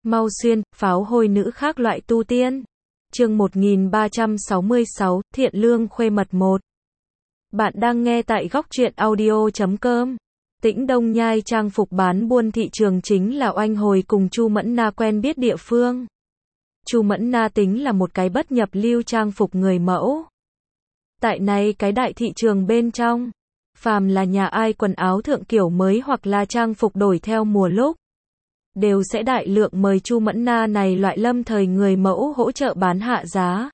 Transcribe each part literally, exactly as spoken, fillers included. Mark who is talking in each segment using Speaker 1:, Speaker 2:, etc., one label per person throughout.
Speaker 1: Mau xuyên, pháo hôi nữ khác loại tu tiên. Chương một nghìn ba trăm sáu mươi sáu, Thiện lương khuê mật một. Bạn đang nghe tại góc truyện audio chấm com. Tĩnh Đông Nhai trang phục bán buôn thị trường chính là Oanh Hồi cùng Chu Mẫn Na quen biết địa phương. Chu Mẫn Na tính là một cái bất nhập lưu trang phục người mẫu. Tại này cái đại thị trường bên trong, phàm là nhà ai quần áo thượng kiểu mới hoặc là trang phục đổi theo mùa lúc, đều sẽ đại lượng mời Chu Mẫn Na này loại lâm thời người mẫu hỗ trợ bán hạ giá.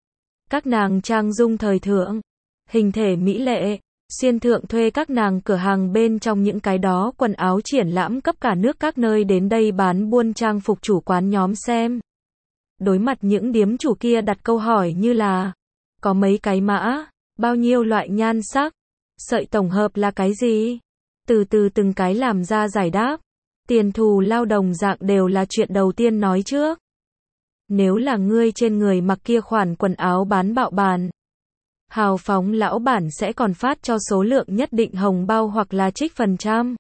Speaker 1: Các nàng trang dung thời thượng, hình thể mỹ lệ, xuyên thượng thuê các nàng cửa hàng bên trong những cái đó quần áo triển lãm cấp cả nước các nơi đến đây bán buôn trang phục chủ quán nhóm xem. Đối mặt những điếm chủ kia đặt câu hỏi như là, có mấy cái mã, bao nhiêu loại nhan sắc, sợi tổng hợp là cái gì? Từ từ từng cái làm ra giải đáp. Tiền thù lao đồng dạng đều là chuyện đầu tiên nói trước. Nếu là ngươi trên người mặc kia khoản quần áo bán bạo bàn, hào phóng lão bản sẽ còn phát cho số lượng nhất định hồng bao hoặc là trích phần trăm.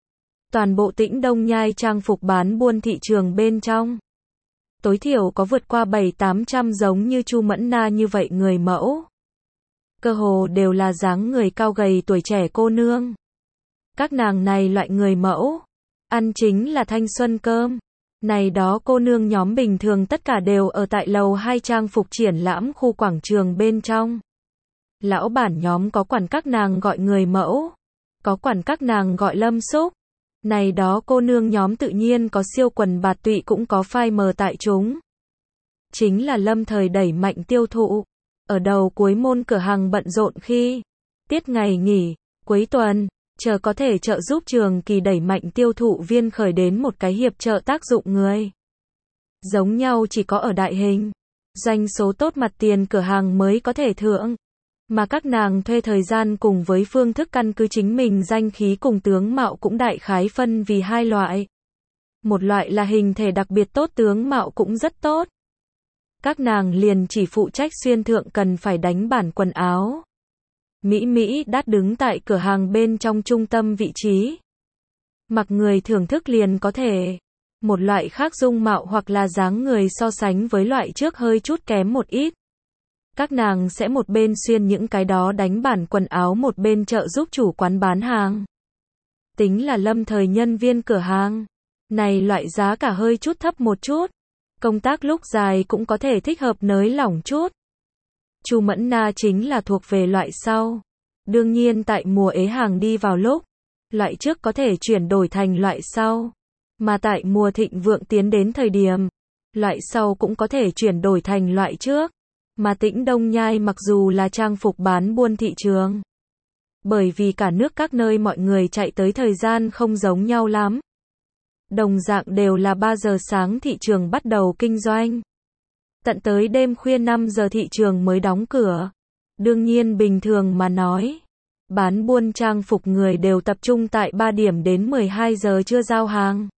Speaker 1: Toàn bộ Tĩnh Đông Nhai trang phục bán buôn thị trường bên trong, tối thiểu có vượt qua bảy tám trăm giống như Chu Mẫn Na như vậy người mẫu. Cơ hồ đều là dáng người cao gầy tuổi trẻ cô nương. Các nàng này loại người mẫu, ăn chính là thanh xuân cơm. Này đó cô nương nhóm bình thường tất cả đều ở tại lầu hai trang phục triển lãm khu quảng trường bên trong. Lão bản nhóm có quản các nàng gọi người mẫu, có quản các nàng gọi lâm xúc. Này đó cô nương nhóm tự nhiên có siêu quần bạt tụy cũng có phai mờ tại chúng. Chính là lâm thời đẩy mạnh tiêu thụ. Ở đầu cuối môn cửa hàng bận rộn khi tiết ngày nghỉ, cuối tuần, chờ có thể trợ giúp trường kỳ đẩy mạnh tiêu thụ viên khởi đến một cái hiệp trợ tác dụng người. Giống nhau chỉ có ở đại hình, doanh số tốt mặt tiền cửa hàng mới có thể thượng. Mà các nàng thuê thời gian cùng với phương thức căn cứ chính mình danh khí cùng tướng mạo cũng đại khái phân vì hai loại. Một loại là hình thể đặc biệt tốt tướng mạo cũng rất tốt. Các nàng liền chỉ phụ trách xuyên thượng cần phải đánh bản quần áo. Mỹ Mỹ đắt đứng tại cửa hàng bên trong trung tâm vị trí. Mặc người thưởng thức liền có thể. Một loại khác dung mạo hoặc là dáng người so sánh với loại trước hơi chút kém một ít. Các nàng sẽ một bên xuyên những cái đó đánh bản quần áo một bên trợ giúp chủ quán bán hàng. Tính là lâm thời nhân viên cửa hàng. Này loại giá cả hơi chút thấp một chút. Công tác lúc dài cũng có thể thích hợp nới lỏng chút. Chu Mẫn Na chính là thuộc về loại sau. Đương nhiên tại mùa ế hàng đi vào lúc, loại trước có thể chuyển đổi thành loại sau. Mà tại mùa thịnh vượng tiến đến thời điểm, loại sau cũng có thể chuyển đổi thành loại trước. Mà Tĩnh Đông Nhai mặc dù là trang phục bán buôn thị trường, bởi vì cả nước các nơi mọi người chạy tới thời gian không giống nhau lắm. Đồng dạng đều là ba giờ sáng thị trường bắt đầu kinh doanh. Tận tới đêm khuya năm giờ thị trường mới đóng cửa. Đương nhiên bình thường mà nói, bán buôn trang phục người đều tập trung tại ba điểm đến mười hai giờ chưa giao hàng.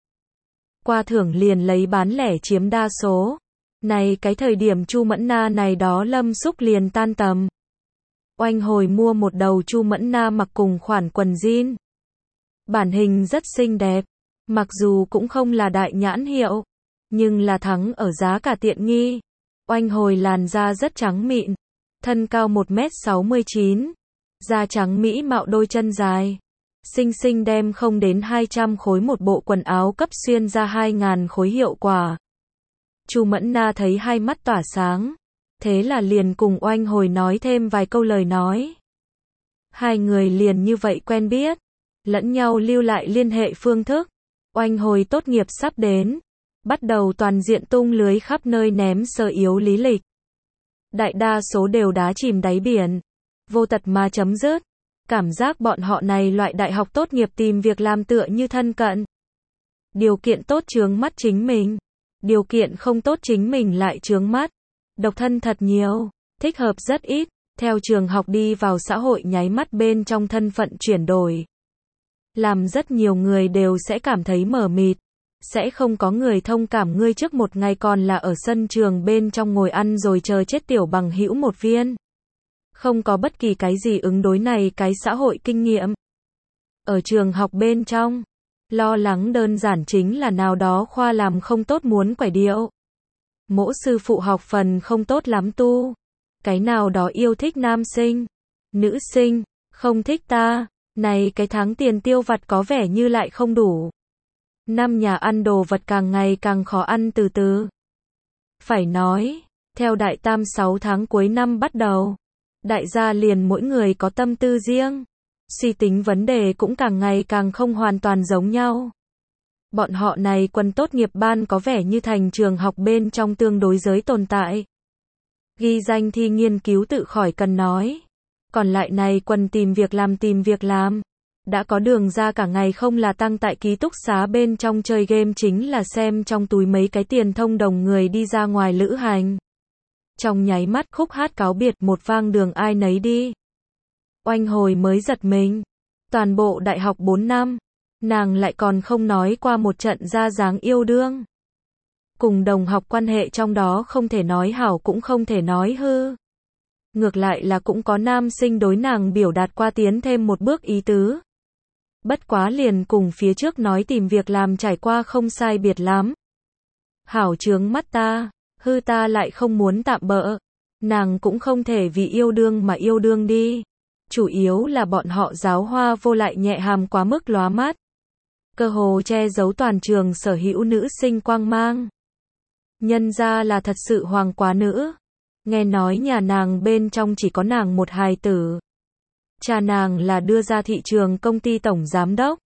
Speaker 1: Qua thưởng liền lấy bán lẻ chiếm đa số. Này cái thời điểm Chu Mẫn Na này đó lâm xúc liền tan tầm. Oanh Hồi mua một đầu Chu Mẫn Na mặc cùng khoản quần jean. Bản hình rất xinh đẹp, mặc dù cũng không là đại nhãn hiệu, nhưng là thắng ở giá cả tiện nghi. Oanh Hồi làn da rất trắng mịn, thân cao một mét sáu mươi chín, da trắng mỹ mạo đôi chân dài. Xinh xinh đem không đến hai trăm khối một bộ quần áo cấp xuyên ra hai nghìn khối hiệu quả. Chu Mẫn Na thấy hai mắt tỏa sáng, thế là liền cùng Oanh Hồi nói thêm vài câu lời nói. Hai người liền như vậy quen biết, lẫn nhau lưu lại liên hệ phương thức. Oanh Hồi tốt nghiệp sắp đến, bắt đầu toàn diện tung lưới khắp nơi ném sơ yếu lý lịch. Đại đa số đều đá chìm đáy biển, vô tật mà chấm dứt. Cảm giác bọn họ này loại đại học tốt nghiệp tìm việc làm tựa như thân cận. Điều kiện tốt chướng mắt chính mình, điều kiện không tốt chính mình lại chướng mắt. Độc thân thật nhiều, thích hợp rất ít. Theo trường học đi vào xã hội nháy mắt bên trong thân phận chuyển đổi, làm rất nhiều người đều sẽ cảm thấy mờ mịt. Sẽ không có người thông cảm ngươi trước một ngày còn là ở sân trường bên trong ngồi ăn rồi chờ chết tiểu bằng hữu một viên. Không có bất kỳ cái gì ứng đối này cái xã hội kinh nghiệm. Ở trường học bên trong, Lo lắng đơn giản chính là nào đó khoa làm không tốt muốn quải điệu. Mỗ sư phụ học phần không tốt lắm tu. Cái nào đó yêu thích nam sinh, nữ sinh, không thích ta. Này cái tháng tiền tiêu vặt có vẻ như lại không đủ. Năm nhà ăn đồ vật càng ngày càng khó ăn từ từ. Phải nói, theo đại tam sáu tháng cuối năm bắt đầu, đại gia liền mỗi người có tâm tư riêng. Suy tính vấn đề cũng càng ngày càng không hoàn toàn giống nhau. Bọn họ này quân tốt nghiệp ban có vẻ như thành trường học bên trong tương đối giới tồn tại. Ghi danh thi nghiên cứu tự khỏi cần nói. Còn lại này quân tìm việc làm tìm việc làm. Đã có đường ra cả ngày không là tăng tại ký túc xá bên trong chơi game chính là xem trong túi mấy cái tiền thông đồng người đi ra ngoài lữ hành. Trong nháy mắt khúc hát cáo biệt một vang đường ai nấy đi. Oanh hồi mới giật mình. Toàn bộ đại học bốn năm, nàng lại còn không nói qua một trận ra dáng yêu đương. Cùng đồng học quan hệ trong đó không thể nói hảo cũng không thể nói hư. Ngược lại là cũng có nam sinh đối nàng biểu đạt qua tiến thêm một bước ý tứ. Bất quá liền cùng phía trước nói tìm việc làm trải qua không sai biệt lắm. Hảo chướng mắt ta, hư ta lại không muốn tạm bỡ. Nàng cũng không thể vì yêu đương mà yêu đương đi. Chủ yếu là bọn họ giáo hoa vô lại nhẹ hàm quá mức lóa mắt. Cơ hồ che giấu toàn trường sở hữu nữ sinh quang mang. Nhân ra là thật sự hoàng quá nữ. Nghe nói nhà nàng bên trong chỉ có nàng một hài tử. Cha nàng là đưa ra thị trường công ty tổng giám đốc.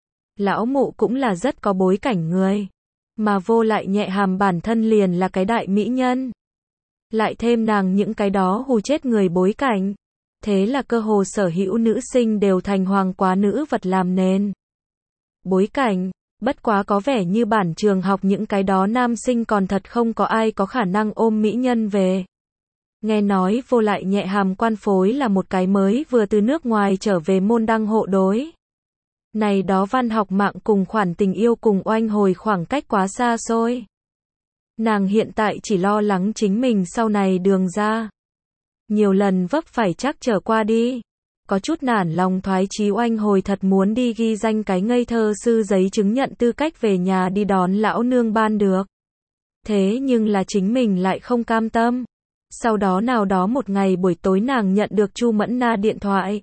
Speaker 1: Lão mụ cũng là rất có bối cảnh người. Mà vô lại nhẹ hàm bản thân liền là cái đại mỹ nhân. Lại thêm nàng những cái đó hù chết người bối cảnh. Thế là cơ hồ sở hữu nữ sinh đều thành hoàng quá nữ vật làm nền. Bối cảnh, bất quá có vẻ như bản trường học những cái đó nam sinh còn thật không có ai có khả năng ôm mỹ nhân về. Nghe nói vô lại nhẹ hàm quan phối là một cái mới vừa từ nước ngoài trở về môn đăng hộ đối. Này đó văn học mạng cùng khoản tình yêu cùng oanh hồi khoảng cách quá xa xôi. Nàng hiện tại chỉ lo lắng chính mình sau này đường ra. Nhiều lần vấp phải chắc trở qua đi. Có chút nản lòng thoái chí oanh hồi thật muốn đi ghi danh cái ngây thơ sư giấy chứng nhận tư cách về nhà đi đón lão nương ban được. Thế nhưng là chính mình lại không cam tâm. Sau đó nào đó một ngày buổi tối nàng nhận được Chu Mẫn Na điện thoại.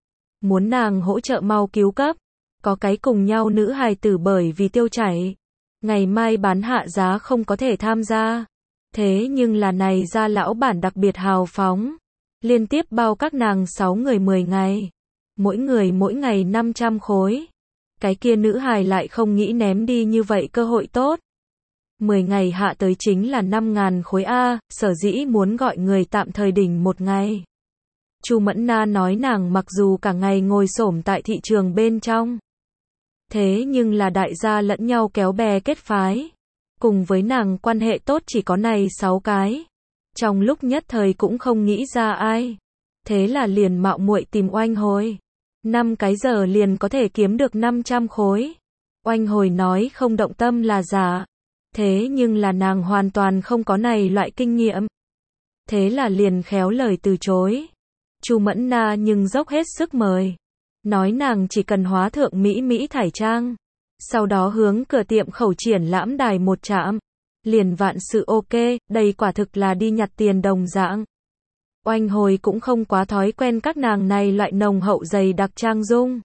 Speaker 1: Muốn nàng hỗ trợ mau cứu cấp. Có cái cùng nhau nữ hài tử bởi vì tiêu chảy. Ngày mai bán hạ giá không có thể tham gia. Thế nhưng là này ra lão bản đặc biệt hào phóng. Liên tiếp bao các nàng sáu người mười ngày. Mỗi người mỗi ngày năm trăm khối. Cái kia nữ hài lại không nghĩ ném đi như vậy cơ hội tốt. mười ngày hạ tới chính là năm ngàn khối A, sở dĩ muốn gọi người tạm thời đỉnh một ngày. Chu Mẫn Na nói nàng mặc dù cả ngày ngồi xổm tại thị trường bên trong. Thế nhưng là đại gia lẫn nhau kéo bè kết phái. Cùng với nàng quan hệ tốt chỉ có này sáu cái. Trong lúc nhất thời cũng không nghĩ ra ai. Thế là liền mạo muội tìm oanh hồi. Năm cái giờ liền có thể kiếm được năm trăm khối. Oanh hồi nói không động tâm là giả. Thế nhưng là nàng hoàn toàn không có này loại kinh nghiệm. Thế là liền khéo lời từ chối. Chu Mẫn Na nhưng dốc hết sức mời. Nói nàng chỉ cần hóa thượng Mỹ Mỹ thải trang. Sau đó hướng cửa tiệm khẩu triển lãm đài một chạm. Liền vạn sự ok, đây quả thực là đi nhặt tiền đồng dạng. Oanh hồi cũng không quá thói quen các nàng này loại nồng hậu dày đặc trang dung.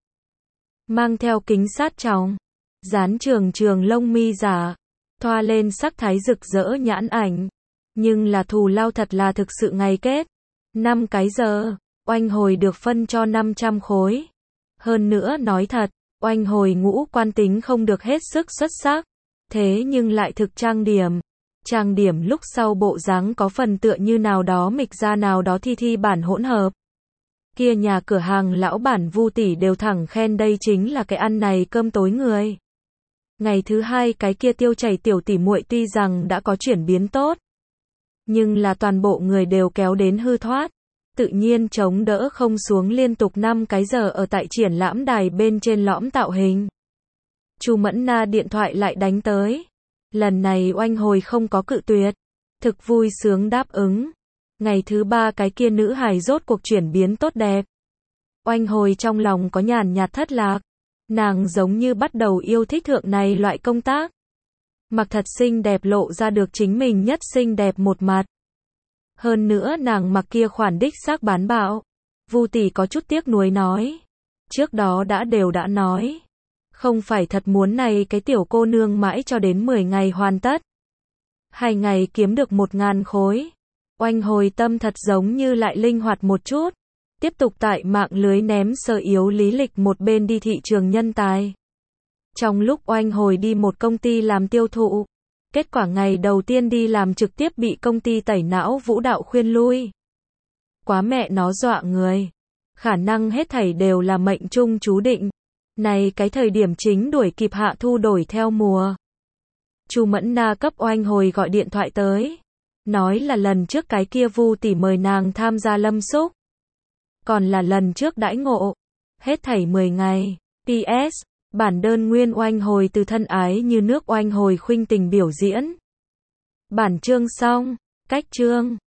Speaker 1: Mang theo kính sát tròng. Dán trường trường lông mi giả. Thoa lên sắc thái rực rỡ nhãn ảnh. Nhưng là thù lao thật là thực sự ngày kết. Năm cái giờ, oanh hồi được phân cho năm trăm khối. Hơn nữa nói thật, oanh hồi ngũ quan tính không được hết sức xuất sắc. Thế nhưng lại thực trang điểm. Trang điểm lúc sau bộ dáng có phần tựa như nào đó mịch ra nào đó thi thi bản hỗn hợp. Kia nhà cửa hàng lão bản Vu tỷ đều thẳng khen đây chính là cái ăn này cơm tối người. Ngày thứ hai cái kia tiêu chảy tiểu tỷ muội tuy rằng đã có chuyển biến tốt. Nhưng là toàn bộ người đều kéo đến hư thoát. Tự nhiên chống đỡ không xuống liên tục năm cái giờ ở tại triển lãm đài bên trên lõm tạo hình. Chu Mẫn Na điện thoại lại đánh tới. Lần này oanh hồi không có cự tuyệt. Thực vui sướng đáp ứng. Ngày thứ ba cái kia nữ hài rốt cuộc chuyển biến tốt đẹp. Oanh hồi trong lòng có nhàn nhạt thất lạc. Nàng giống như bắt đầu yêu thích thượng này loại công tác. Mặc thật xinh đẹp lộ ra được chính mình nhất xinh đẹp một mặt. Hơn nữa nàng mặc kia khoản đích xác bán bạo. Vu tỷ có chút tiếc nuối nói. Trước đó đã đều đã nói. Không phải thật muốn này cái tiểu cô nương mãi cho đến mười ngày hoàn tất. Hai ngày kiếm được một ngàn khối. Oanh hồi tâm thật giống như lại linh hoạt một chút. Tiếp tục tại mạng lưới ném sơ yếu lý lịch một bên đi thị trường nhân tài. Trong lúc oanh hồi đi một công ty làm tiêu thụ. Kết quả ngày đầu tiên đi làm trực tiếp bị công ty tẩy não vũ đạo khuyên lui. Quá mẹ nó dọa người. Khả năng hết thảy đều là mệnh trung chú định. Này cái thời điểm chính đuổi kịp hạ thu đổi theo mùa. Chu Mẫn Na cấp oanh hồi gọi điện thoại tới. Nói là lần trước cái kia Vu tỷ mời nàng tham gia lâm xúc. Còn là lần trước đãi ngộ. Hết thảy mười ngày. pê ét. Bản đơn nguyên oanh hồi từ thân ái như nước oanh hồi khuynh tình biểu diễn. Bản chương xong. Cách chương.